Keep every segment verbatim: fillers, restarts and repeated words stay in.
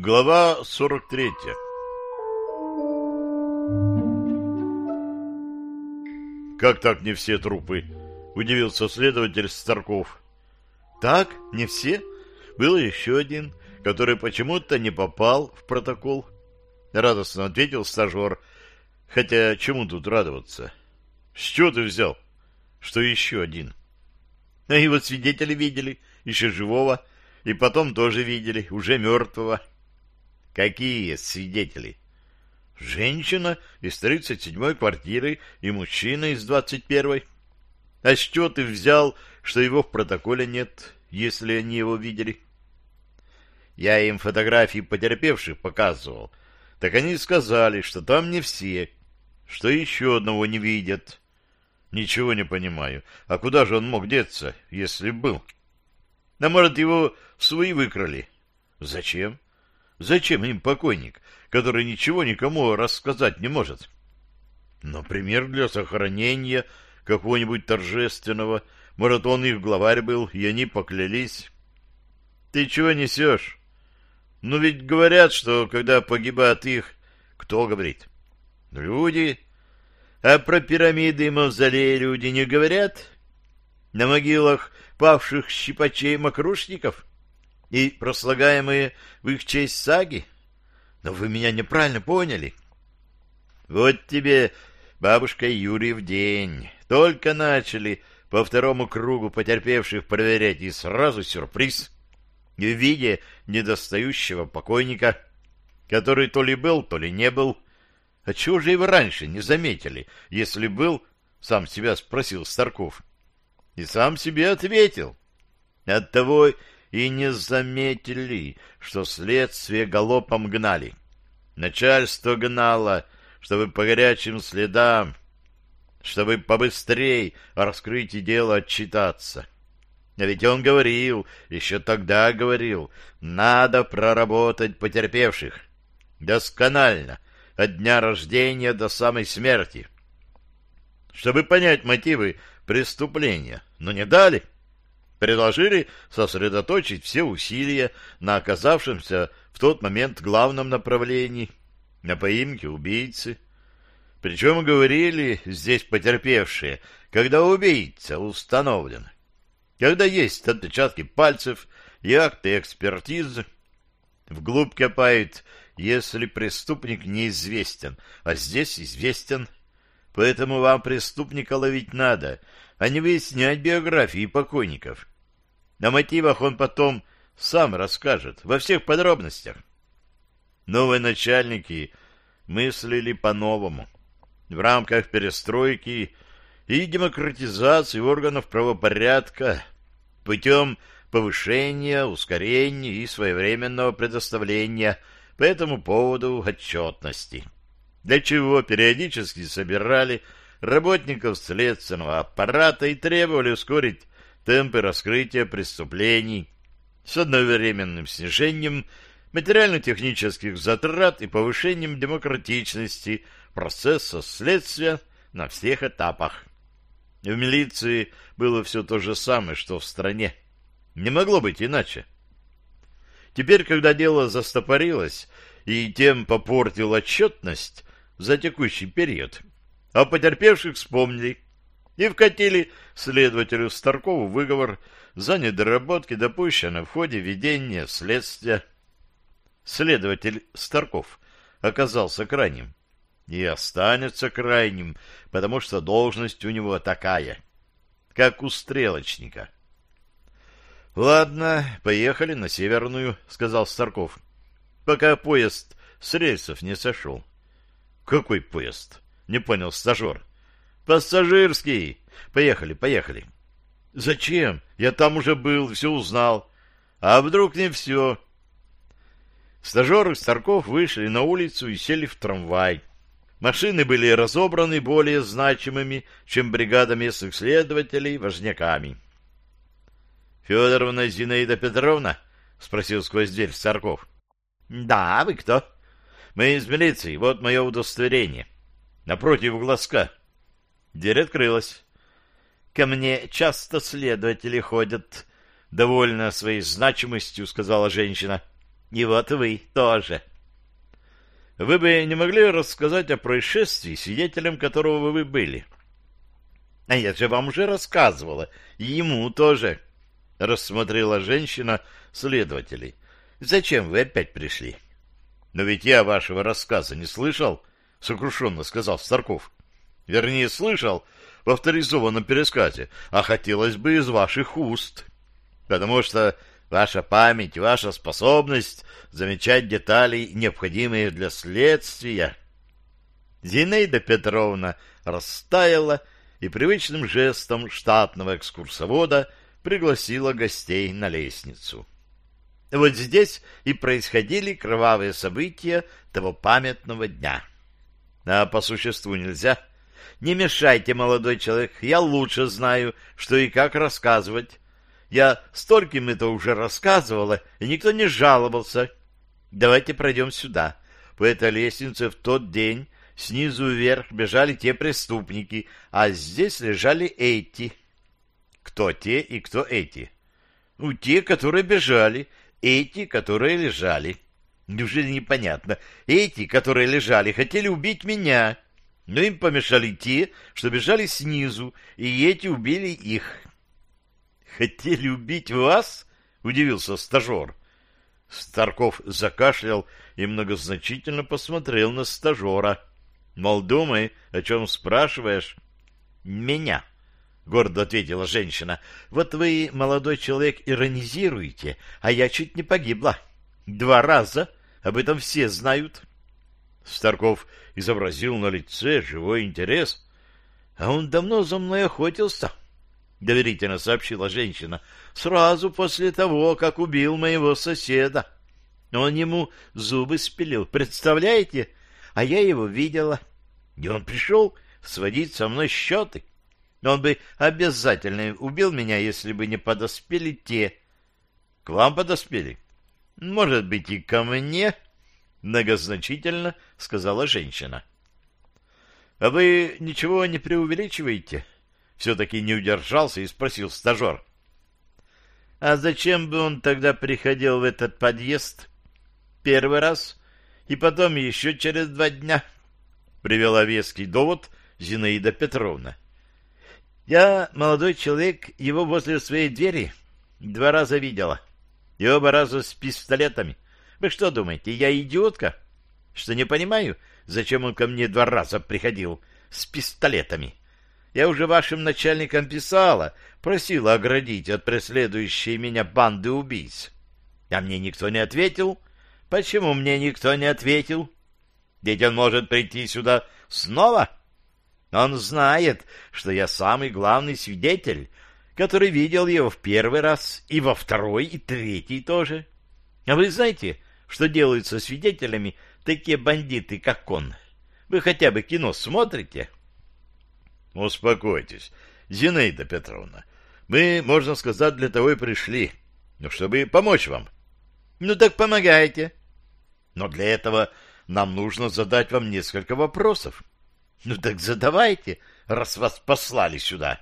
Глава сорок третья. «Как так не все трупы?» — удивился следователь Старков. «Так, не все. Был еще один, который почему-то не попал в протокол», — радостно ответил стажер. «Хотя чему тут радоваться?» «С чего ты взял, что еще один?» «А его свидетели видели, еще живого, и потом тоже видели, уже мертвого». «Какие свидетели?» «Женщина из тридцать седьмой квартиры и мужчина из двадцать первой. А с чего ты взял, что его в протоколе нет, если они его видели?» «Я им фотографии потерпевших показывал. Так они сказали, что там не все, что еще одного не видят». «Ничего не понимаю. А куда же он мог деться, если был?» «А может, его свои выкрали?» «Зачем? Зачем им покойник, который ничего никому рассказать не может?» «Например, для сохранения какого-нибудь торжественного. Может, он их главарь был, и они поклялись». «Ты чего несешь? Ну ведь говорят, что когда погибают их...» «Кто говорит?» «Люди. А про пирамиды и мавзолеи люди не говорят? На могилах павших щипачей-мокрушников и прослагаемые в их честь саги? Но вы меня неправильно поняли. Вот тебе, бабушка Юрьев день. Только начали по второму кругу потерпевших проверять, и сразу сюрприз. В виде недостающего покойника, который то ли был, то ли не был. А чего же его раньше не заметили, если был, сам себя спросил Старков. И сам себе ответил. Оттого и не заметили, что следствие галопом гнали. Начальство гнало, чтобы по горячим следам, чтобы побыстрее о раскрытии дела отчитаться. А ведь он говорил, еще тогда говорил, надо проработать потерпевших. Досконально, от дня рождения до самой смерти. Чтобы понять мотивы преступления, но не дали. Предложили сосредоточить все усилия на оказавшемся в тот момент главном направлении, на поимке убийцы. Причем говорили здесь потерпевшие, когда убийца установлен. Когда есть отпечатки пальцев и акты экспертизы. Вглубь копают, если преступник неизвестен, а здесь известен. Поэтому вам преступника ловить надо, а не выяснять биографии покойников. На мотивах он потом сам расскажет, во всех подробностях. Новые начальники мыслили по-новому. В рамках перестройки и демократизации органов правопорядка путем повышения, ускорения и своевременного предоставления по этому поводу отчетности. Для чего периодически собирали работников следственного аппарата и требовали ускорить темпы раскрытия преступлений с одновременным снижением материально-технических затрат и повышением демократичности процесса следствия на всех этапах. В милиции было все то же самое, что в стране. Не могло быть иначе. Теперь, когда дело застопорилось и тем попортил отчетность за текущий период, а потерпевших вспомнили и вкатили следователю Старкову выговор за недоработки, допущенные в ходе ведения следствия. Следователь Старков оказался крайним и останется крайним, потому что должность у него такая, как у стрелочника. — Ладно, поехали на Северную, — сказал Старков, пока поезд с рельсов не сошел. — Какой поезд? — не понял стажер. — Пассажирский. Поехали, поехали. — Зачем? Я там уже был, все узнал. А вдруг не все? Стажер и Старков вышли на улицу и сели в трамвай. Машины были разобраны более значимыми, чем бригада местных следователей, важняками. — Федоровна Зинаида Петровна? — спросил сквозь дверь Старков. — Да, вы кто? — Мы из милиции, вот мое удостоверение. Напротив глазка. Дверь открылась. — Ко мне часто следователи ходят, — довольно своей значимостью сказала женщина. И вот вы тоже. Вы бы не могли рассказать о происшествии, свидетелем которого вы были? А я же вам уже рассказывала. И ему тоже. Рассмотрела женщина следователей. Зачем вы опять пришли? Но ведь я вашего рассказа не слышал, сокрушенно сказал Старков. Вернее, слышал в авторизованном пересказе, а хотелось бы из ваших уст. Потому что ваша память, ваша способность замечать детали, необходимые для следствия. Зинаида Петровна растаяла и привычным жестом штатного экскурсовода пригласила гостей на лестницу. Вот здесь и происходили кровавые события того памятного дня. А по существу нельзя. Не мешайте, молодой человек, я лучше знаю, что и как рассказывать. Я стольким это уже рассказывала, и никто не жаловался. Давайте пройдем сюда. По этой лестнице в тот день снизу вверх бежали те преступники, а здесь лежали эти. Кто те и кто эти? Ну, те, которые бежали, эти, которые лежали. Неужели непонятно? Эти, которые лежали, хотели убить меня, но им помешали те, что бежали снизу, и эти убили их. «Хотели убить вас?» — удивился стажер. Старков закашлял и многозначительно посмотрел на стажера. Мол, думай, о чем спрашиваешь? «Меня», — гордо ответила женщина. «Вот вы, молодой человек, иронизируете, а я чуть не погибла. Два раза. Об этом все знают». Старков изобразил на лице живой интерес. «А он давно за мной охотился», — доверительно сообщила женщина. «Сразу после того, как убил моего соседа. Он ему зубы спилил, представляете? А я его видела. И он пришел сводить со мной счеты. Он бы обязательно убил меня, если бы не подоспели те». «К вам подоспели?» «Может быть, и ко мне», — многозначительно сказала женщина. «А вы ничего не преувеличиваете?» Все-таки не удержался и спросил стажер. «А зачем бы он тогда приходил в этот подъезд? Первый раз и потом еще через два дня», — привела веский довод Зинаида Петровна. «Я, молодой человек, его возле своей двери два раза видела. И оба раза с пистолетами. Вы что думаете, я идиотка? Что не понимаю, зачем он ко мне два раза приходил с пистолетами? Я уже вашим начальникам писала, просила оградить от преследующей меня банды убийц. А мне никто не ответил. Почему мне никто не ответил? Ведь он может прийти сюда снова. Он знает, что я самый главный свидетель, который видел его в первый раз, и во второй, и третий тоже. А вы знаете, что делают со свидетелями такие бандиты, как он? Вы хотя бы кино смотрите?» «Успокойтесь, Зинаида Петровна. Мы, можно сказать, для того и пришли, ну, чтобы помочь вам». «Ну так помогайте». «Но для этого нам нужно задать вам несколько вопросов». «Ну так задавайте, раз вас послали сюда».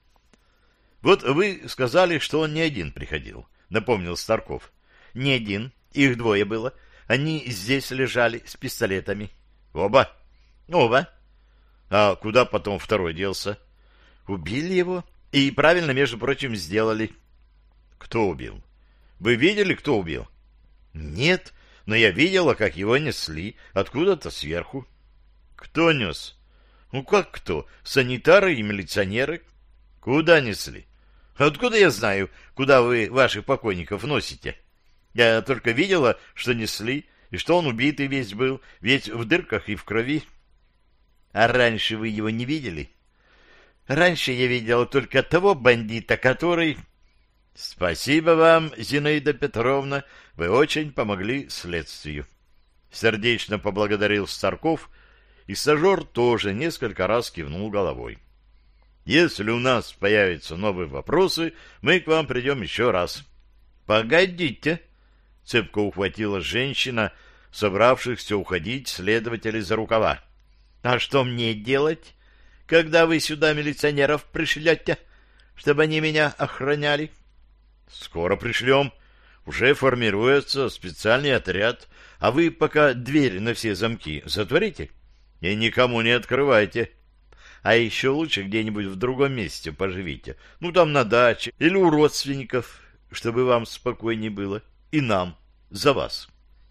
«Вот вы сказали, что он не один приходил», — напомнил Старков. «Не один, их двое было. Они здесь лежали с пистолетами». «Оба?» «Оба». «А куда потом второй делся?» «Убили его. И правильно, между прочим, сделали». «Кто убил? Вы видели, кто убил?» «Нет, но я видела, как его несли откуда-то сверху». «Кто нес?» «Ну как кто? Санитары и милиционеры». «Куда несли?» «Откуда я знаю, куда вы ваших покойников носите? Я только видела, что несли, и что он убитый весь был, ведь в дырках и в крови». «А раньше вы его не видели?» «Раньше я видела только того бандита, который...» «Спасибо вам, Зинаида Петровна, вы очень помогли следствию». Сердечно поблагодарил Старков, и стажер тоже несколько раз кивнул головой. «Если у нас появятся новые вопросы, мы к вам придем еще раз». «Погодите!» — цепко ухватила женщина, собравшихся уходить следователей за рукава. «А что мне делать, когда вы сюда милиционеров пришлете, чтобы они меня охраняли?» «Скоро пришлем. уже формируется специальный отряд, а вы пока дверь на все замки затворите и никому не открывайте. А еще лучше где-нибудь в другом месте поживите. Ну, там на даче или у родственников, чтобы вам спокойнее было. И нам. За вас.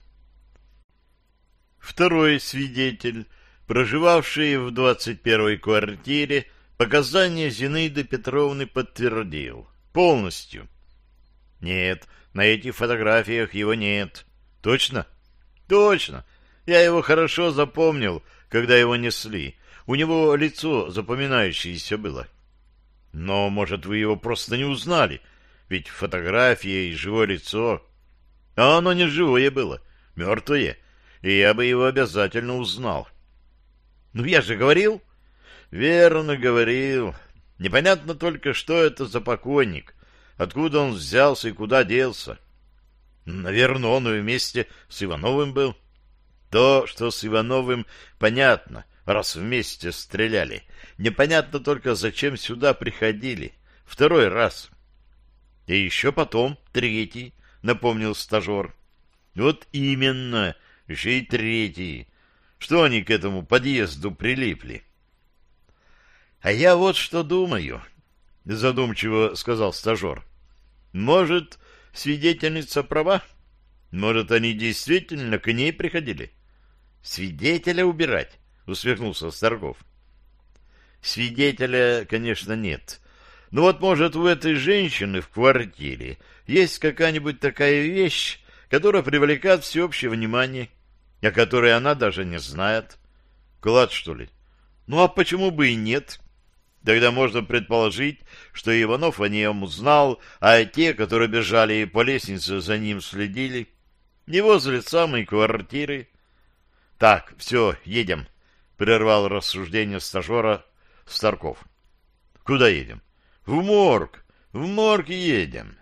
Второй свидетель, проживавший в двадцать первой квартире, показания Зинаиды Петровны подтвердил. Полностью. Нет, на этих фотографиях его нет. Точно? Точно. Я его хорошо запомнил, когда его несли. У него лицо запоминающееся было. Но, может, вы его просто не узнали, ведь фотография и живое лицо... А оно не живое было, мертвое, и я бы его обязательно узнал. Ну, я же говорил... Верно говорил. Непонятно только, что это за покойник, откуда он взялся и куда делся. Наверное, он вместе с Ивановым был. То, что с Ивановым, понятно, раз вместе стреляли. Непонятно только, зачем сюда приходили. Второй раз. И еще потом третий, напомнил стажер. Вот именно, еще и третий. Что они к этому подъезду прилипли? А я вот что думаю, задумчиво сказал стажер. Может, свидетельница права? Может, они действительно к ней приходили? Свидетеля убирать? Усмехнулся Старков. Свидетеля, конечно, нет. Но вот, может, у этой женщины в квартире есть какая-нибудь такая вещь, которая привлекает всеобщее внимание, о которой она даже не знает. Клад, что ли? Ну, а почему бы и нет? Тогда можно предположить, что Иванов о нем узнал, а те, которые бежали по лестнице, за ним следили. Не возле самой квартиры. Так, все, едем, прервал рассуждение стажера Старков. Куда едем? В морг. В морг едем.